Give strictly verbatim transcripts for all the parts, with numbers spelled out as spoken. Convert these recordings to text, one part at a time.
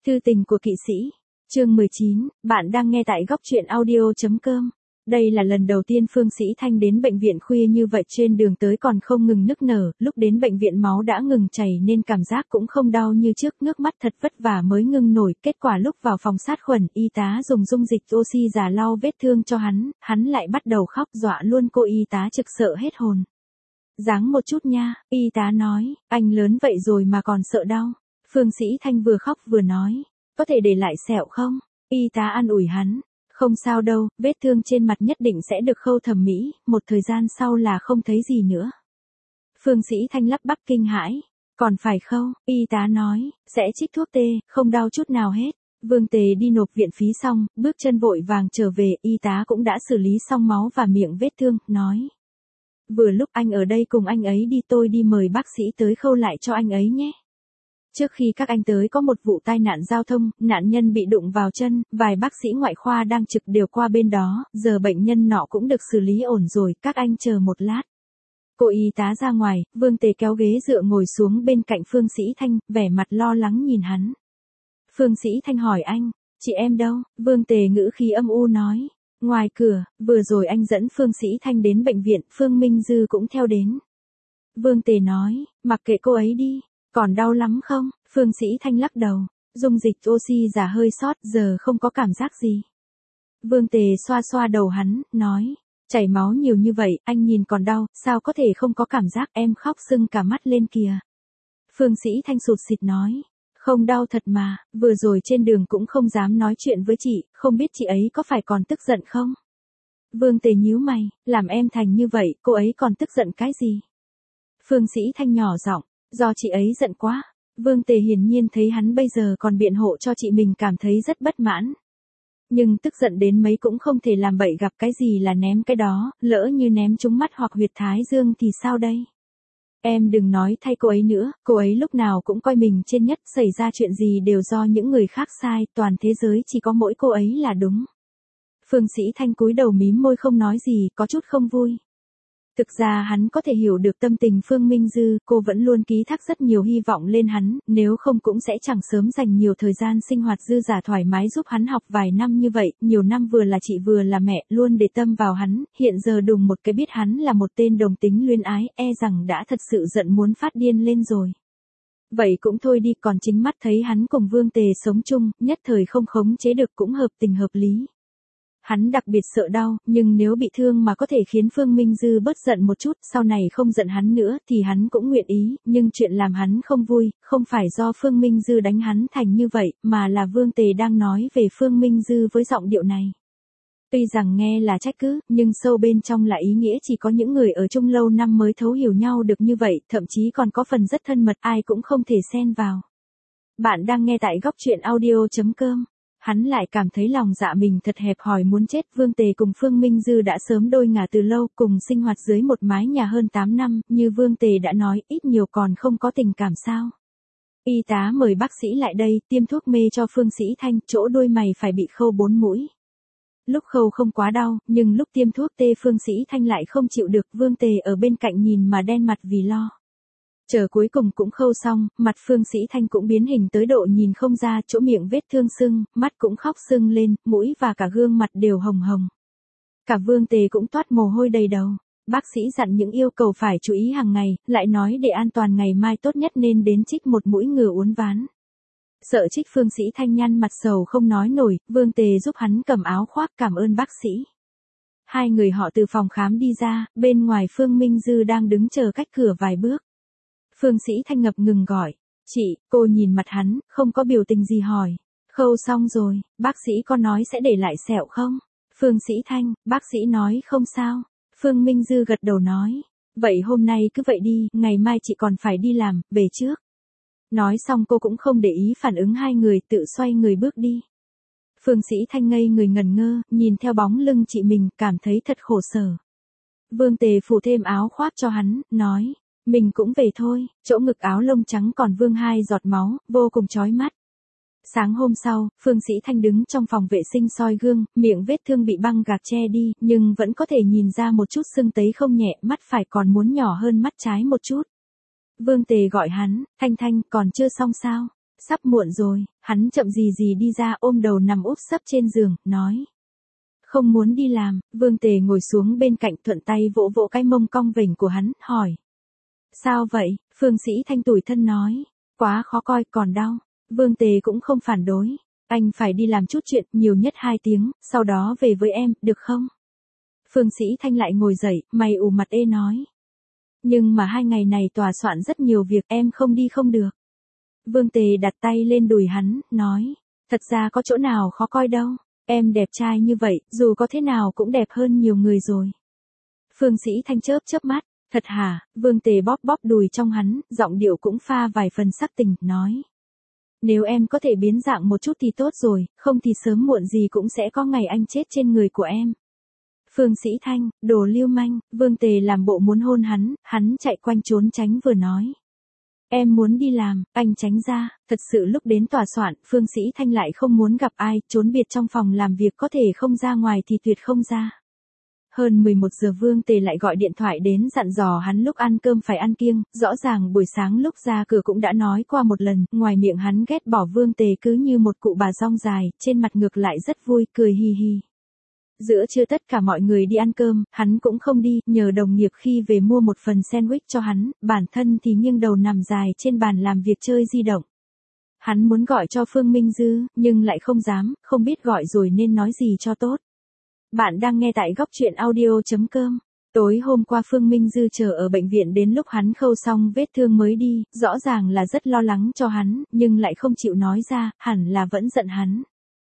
Thư tình của kỵ sĩ, chương mười chín, bạn đang nghe tại góc truyện audio.com. Đây là lần đầu tiên Phương Sĩ Thanh đến bệnh viện khuya như vậy, trên đường tới còn không ngừng nức nở, lúc đến bệnh viện máu đã ngừng chảy nên cảm giác cũng không đau như trước, nước mắt thật vất vả mới ngưng nổi, kết quả lúc vào phòng sát khuẩn, y tá dùng dung dịch oxy giả lau vết thương cho hắn, hắn lại bắt đầu khóc, dọa luôn cô y tá trực sợ hết hồn. Dáng một chút nha, y tá nói, anh lớn vậy rồi mà còn sợ đau. Phương Sĩ Thanh vừa khóc vừa nói, có thể để lại sẹo không? Y tá an ủi hắn, không sao đâu, vết thương trên mặt nhất định sẽ được khâu thẩm mỹ, một thời gian sau là không thấy gì nữa. Phương Sĩ Thanh lắp bắp kinh hãi, còn phải khâu, y tá nói, sẽ trích thuốc tê, không đau chút nào hết. Vương Tề đi nộp viện phí xong, bước chân vội vàng trở về, y tá cũng đã xử lý xong máu và miệng vết thương, nói. Vừa lúc anh ở đây cùng anh ấy đi, tôi đi mời bác sĩ tới khâu lại cho anh ấy nhé. Trước khi các anh tới có một vụ tai nạn giao thông, nạn nhân bị đụng vào chân, vài bác sĩ ngoại khoa đang trực đều qua bên đó, giờ bệnh nhân nọ cũng được xử lý ổn rồi, các anh chờ một lát. Cô y tá ra ngoài, Vương Tề kéo ghế dựa ngồi xuống bên cạnh Phương Sĩ Thanh, vẻ mặt lo lắng nhìn hắn. Phương Sĩ Thanh hỏi anh, chị em đâu? Vương Tề ngữ khí âm u nói, ngoài cửa, vừa rồi anh dẫn Phương Sĩ Thanh đến bệnh viện, Phương Minh Dư cũng theo đến. Vương Tề nói, mặc kệ cô ấy đi. Còn đau lắm không? Phương Sĩ Thanh lắc đầu, dung dịch oxy giả hơi sót, giờ không có cảm giác gì. Vương Tề xoa xoa đầu hắn, nói, chảy máu nhiều như vậy, anh nhìn còn đau, sao có thể không có cảm giác, em khóc sưng cả mắt lên kìa. Phương Sĩ Thanh sụt sịt nói, không đau thật mà, vừa rồi trên đường cũng không dám nói chuyện với chị, không biết chị ấy có phải còn tức giận không? Vương Tề nhíu mày, làm em thành như vậy, cô ấy còn tức giận cái gì? Phương Sĩ Thanh nhỏ giọng, do chị ấy giận quá. Vương Tề hiển nhiên thấy hắn bây giờ còn biện hộ cho chị mình cảm thấy rất bất mãn. Nhưng tức giận đến mấy cũng không thể làm bậy, gặp cái gì là ném cái đó, lỡ như ném trúng mắt hoặc huyệt thái dương thì sao đây? Em đừng nói thay cô ấy nữa, cô ấy lúc nào cũng coi mình trên nhất, xảy ra chuyện gì đều do những người khác sai, toàn thế giới chỉ có mỗi cô ấy là đúng. Phương Sĩ Thanh cúi đầu mím môi không nói gì, có chút không vui. Thực ra hắn có thể hiểu được tâm tình Phương Minh Dư, cô vẫn luôn ký thác rất nhiều hy vọng lên hắn, nếu không cũng sẽ chẳng sớm dành nhiều thời gian sinh hoạt dư dả thoải mái giúp hắn học vài năm như vậy, nhiều năm vừa là chị vừa là mẹ, luôn để tâm vào hắn, hiện giờ đùng một cái biết hắn là một tên đồng tính luyến ái, e rằng đã thật sự giận muốn phát điên lên rồi. Vậy cũng thôi đi, còn chính mắt thấy hắn cùng Vương Tề sống chung, nhất thời không khống chế được cũng hợp tình hợp lý. Hắn đặc biệt sợ đau, nhưng nếu bị thương mà có thể khiến Phương Minh Dư bớt giận một chút, sau này không giận hắn nữa thì hắn cũng nguyện ý, nhưng chuyện làm hắn không vui, không phải do Phương Minh Dư đánh hắn thành như vậy, mà là Vương Tề đang nói về Phương Minh Dư với giọng điệu này. Tuy rằng nghe là trách cứ, nhưng sâu bên trong là ý nghĩa chỉ có những người ở chung lâu năm mới thấu hiểu nhau được như vậy, thậm chí còn có phần rất thân mật, ai cũng không thể xen vào. Bạn đang nghe tại góc truyện audio.com. Hắn lại cảm thấy lòng dạ mình thật hẹp hòi muốn chết. Vương Tề cùng Phương Minh Dư đã sớm đôi ngả từ lâu, cùng sinh hoạt dưới một mái nhà hơn tám năm, như Vương Tề đã nói, ít nhiều còn không có tình cảm sao. Y tá mời bác sĩ lại đây, tiêm thuốc mê cho Phương Sĩ Thanh, chỗ đôi mày phải bị khâu bốn mũi. Lúc khâu không quá đau, nhưng lúc tiêm thuốc tê Phương Sĩ Thanh lại không chịu được, Vương Tề ở bên cạnh nhìn mà đen mặt vì lo. Chờ cuối cùng cũng khâu xong, mặt Phương Sĩ Thanh cũng biến hình tới độ nhìn không ra, chỗ miệng vết thương sưng, mắt cũng khóc sưng lên, mũi và cả gương mặt đều hồng hồng. Cả Vương Tề cũng toát mồ hôi đầy đầu. Bác sĩ dặn những yêu cầu phải chú ý hàng ngày, lại nói để an toàn ngày mai tốt nhất nên đến trích một mũi ngừa uốn ván. Sợ trích Phương Sĩ Thanh nhăn mặt sầu không nói nổi, Vương Tề giúp hắn cầm áo khoác cảm ơn bác sĩ. Hai người họ từ phòng khám đi ra, bên ngoài Phương Minh Dư đang đứng chờ cách cửa vài bước. Phương Sĩ Thanh ngập ngừng gọi, chị, cô nhìn mặt hắn, không có biểu tình gì hỏi. Khâu xong rồi, bác sĩ có nói sẽ để lại sẹo không? Phương Sĩ Thanh, bác sĩ nói không sao. Phương Minh Dư gật đầu nói, vậy hôm nay cứ vậy đi, ngày mai chị còn phải đi làm, về trước. Nói xong cô cũng không để ý phản ứng hai người, tự xoay người bước đi. Phương Sĩ Thanh ngây người ngẩn ngơ, nhìn theo bóng lưng chị mình, cảm thấy thật khổ sở. Vương Tề phủ thêm áo khoác cho hắn, nói. Mình cũng về thôi, chỗ ngực áo lông trắng còn vương hai giọt máu, vô cùng chói mắt. Sáng hôm sau, Phương Sĩ Thanh đứng trong phòng vệ sinh soi gương, miệng vết thương bị băng gạc che đi, nhưng vẫn có thể nhìn ra một chút sưng tấy không nhẹ, mắt phải còn muốn nhỏ hơn mắt trái một chút. Vương Tề gọi hắn, Thanh Thanh, còn chưa xong sao? Sắp muộn rồi, hắn chậm gì gì đi ra ôm đầu nằm úp sấp trên giường, nói. Không muốn đi làm, Vương Tề ngồi xuống bên cạnh thuận tay vỗ vỗ cái mông cong vểnh của hắn, hỏi. Sao vậy? Phương Sĩ Thanh tủi thân nói. Quá khó coi, còn đau. Vương Tề cũng không phản đối. Anh phải đi làm chút chuyện, nhiều nhất hai tiếng, sau đó về với em, được không? Phương Sĩ Thanh lại ngồi dậy, mày ủ mặt ê nói. Nhưng mà hai ngày này tòa soạn rất nhiều việc, em không đi không được. Vương Tề đặt tay lên đùi hắn, nói. Thật ra có chỗ nào khó coi đâu. Em đẹp trai như vậy, dù có thế nào cũng đẹp hơn nhiều người rồi. Phương Sĩ Thanh chớp chớp mắt. Thật hả? Vương Tề bóp bóp đùi trong hắn, giọng điệu cũng pha vài phần sắc tình, nói. Nếu em có thể biến dạng một chút thì tốt rồi, không thì sớm muộn gì cũng sẽ có ngày anh chết trên người của em. Phương Sĩ Thanh, đồ lưu manh, Vương Tề làm bộ muốn hôn hắn, hắn chạy quanh trốn tránh vừa nói. Em muốn đi làm, anh tránh ra, thật sự lúc đến tòa soạn, Phương Sĩ Thanh lại không muốn gặp ai, trốn biệt trong phòng làm việc có thể không ra ngoài thì tuyệt không ra. Hơn mười một giờ Vương Tề lại gọi điện thoại đến dặn dò hắn lúc ăn cơm phải ăn kiêng, rõ ràng buổi sáng lúc ra cửa cũng đã nói qua một lần, ngoài miệng hắn ghét bỏ Vương Tề cứ như một cụ bà rong dài, trên mặt ngược lại rất vui, cười hi hi. Giữa trưa tất cả mọi người đi ăn cơm, hắn cũng không đi, nhờ đồng nghiệp khi về mua một phần sandwich cho hắn, bản thân thì nghiêng đầu nằm dài trên bàn làm việc chơi di động. Hắn muốn gọi cho Phương Minh Dư, nhưng lại không dám, không biết gọi rồi nên nói gì cho tốt. Bạn đang nghe tại góc truyện audio chấm com. Tối hôm qua Phương Minh Dư chờ ở bệnh viện đến lúc hắn khâu xong vết thương mới đi, rõ ràng là rất lo lắng cho hắn, nhưng lại không chịu nói ra, hẳn là vẫn giận hắn.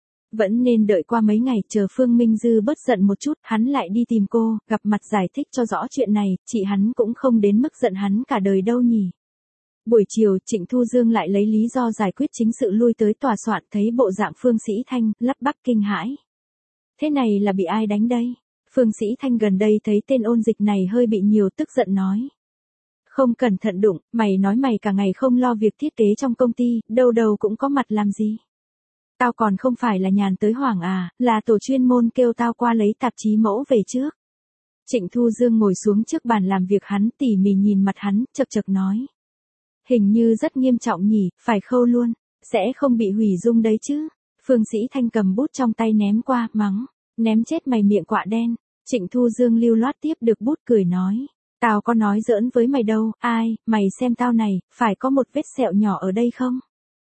Vẫn nên đợi qua mấy ngày chờ Phương Minh Dư bớt giận một chút, hắn lại đi tìm cô, gặp mặt giải thích cho rõ chuyện này, chị hắn cũng không đến mức giận hắn cả đời đâu nhỉ. Buổi chiều, Trịnh Thu Dương lại lấy lý do giải quyết chính sự lui tới tòa soạn, thấy bộ dạng Phương Sĩ Thanh, lắp bắp kinh hãi. Thế này là bị ai đánh đây? Phương Sĩ Thanh gần đây thấy tên ôn dịch này hơi bị nhiều, tức giận nói. Không cẩn thận đụng, mày nói mày cả ngày không lo việc thiết kế trong công ty, đâu đâu cũng có mặt làm gì. Tao còn không phải là nhàn tới hoảng à, là tổ chuyên môn kêu tao qua lấy tạp chí mẫu về trước. Trịnh Thu Dương ngồi xuống trước bàn làm việc hắn, tỉ mỉ nhìn mặt hắn, chật chật nói. Hình như rất nghiêm trọng nhỉ, phải khâu luôn, sẽ không bị hủy dung đấy chứ. Phương Sĩ Thanh cầm bút trong tay ném qua, mắng, ném chết mày miệng quạ đen. Trịnh Thu Dương lưu loát tiếp được bút cười nói, tao có nói giỡn với mày đâu, ai, mày xem tao này, phải có một vết sẹo nhỏ ở đây không?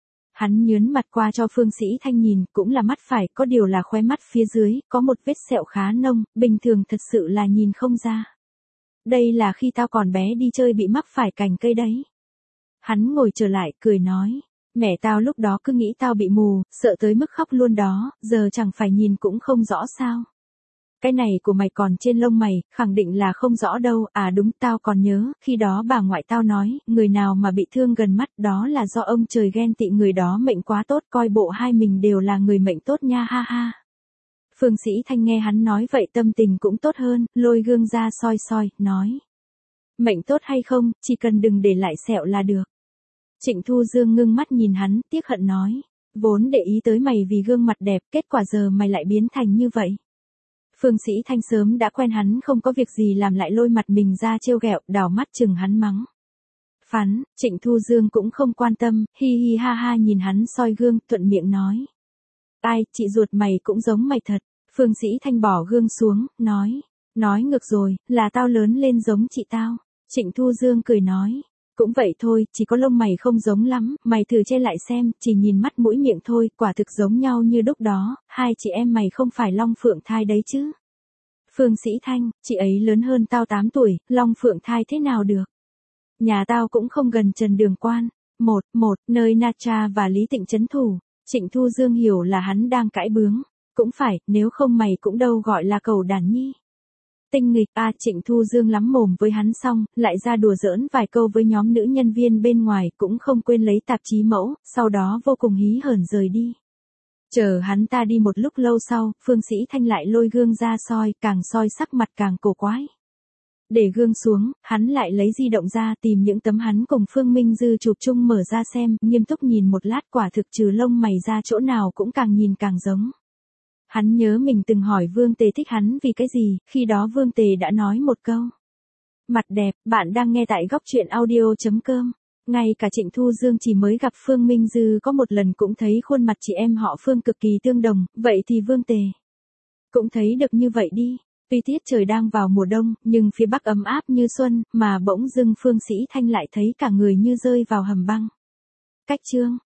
Hắn nhớn mặt qua cho Phương Sĩ Thanh nhìn, cũng là mắt phải, có điều là khóe mắt phía dưới, có một vết sẹo khá nông, bình thường thật sự là nhìn không ra. Đây là khi tao còn bé đi chơi bị mắc phải cành cây đấy. Hắn ngồi trở lại, cười nói. Mẹ tao lúc đó cứ nghĩ tao bị mù, sợ tới mức khóc luôn đó, giờ chẳng phải nhìn cũng không rõ sao. Cái này của mày còn trên lông mày, khẳng định là không rõ đâu, à đúng tao còn nhớ, khi đó bà ngoại tao nói, người nào mà bị thương gần mắt đó là do ông trời ghen tị người đó mệnh quá tốt, coi bộ hai mình đều là người mệnh tốt nha ha ha. Phương Sĩ Thanh nghe hắn nói vậy tâm tình cũng tốt hơn, lôi gương ra soi soi, nói. Mệnh tốt hay không, chỉ cần đừng để lại sẹo là được. Trịnh Thu Dương ngưng mắt nhìn hắn, tiếc hận nói. Vốn để ý tới mày vì gương mặt đẹp, kết quả giờ mày lại biến thành như vậy. Phương Sĩ Thanh sớm đã quen hắn không có việc gì làm lại lôi mặt mình ra trêu ghẹo, đảo mắt chừng hắn mắng. Phán, Trịnh Thu Dương cũng không quan tâm, hi hi ha ha nhìn hắn soi gương, thuận miệng nói. Ai, chị ruột mày cũng giống mày thật. Phương Sĩ Thanh bỏ gương xuống, nói. Nói ngược rồi, là tao lớn lên giống chị tao. Trịnh Thu Dương cười nói. Cũng vậy thôi, chỉ có lông mày không giống lắm, mày thử che lại xem, chỉ nhìn mắt mũi miệng thôi, quả thực giống nhau như đúc đó, hai chị em mày không phải Long Phượng Thai đấy chứ. Phương Sĩ Thanh, chị ấy lớn hơn tao tám tuổi, Long Phượng Thai thế nào được. Nhà tao cũng không gần Trần Đường Quan. Một, một, nơi Na Tra và Lý Tịnh trấn thủ. Trịnh Thu Dương hiểu là hắn đang cãi bướng. Cũng phải, nếu không mày cũng đâu gọi là cầu đàn nhi. Tinh nghịch a à, Trịnh Thu Dương lắm mồm với hắn xong, lại ra đùa giỡn vài câu với nhóm nữ nhân viên bên ngoài, cũng không quên lấy tạp chí mẫu, sau đó vô cùng hí hởn rời đi. Chờ hắn ta đi một lúc lâu sau, Phương Sĩ Thanh lại lôi gương ra soi, càng soi sắc mặt càng cổ quái. Để gương xuống, hắn lại lấy di động ra tìm những tấm hắn cùng Phương Minh Dư chụp chung mở ra xem, nghiêm túc nhìn một lát quả thực trừ lông mày ra chỗ nào cũng càng nhìn càng giống. Hắn nhớ mình từng hỏi Vương Tề thích hắn vì cái gì, khi đó Vương Tề đã nói một câu. Mặt đẹp, bạn đang nghe tại góc truyện audio chấm com. Ngay cả Trịnh Thu Dương chỉ mới gặp Phương Minh Dư có một lần cũng thấy khuôn mặt chị em họ Phương cực kỳ tương đồng, vậy thì Vương Tề cũng thấy được như vậy đi. Tuy tiết trời đang vào mùa đông, nhưng phía Bắc ấm áp như xuân, mà bỗng dưng Phương Sĩ Thanh lại thấy cả người như rơi vào hầm băng. Cách chương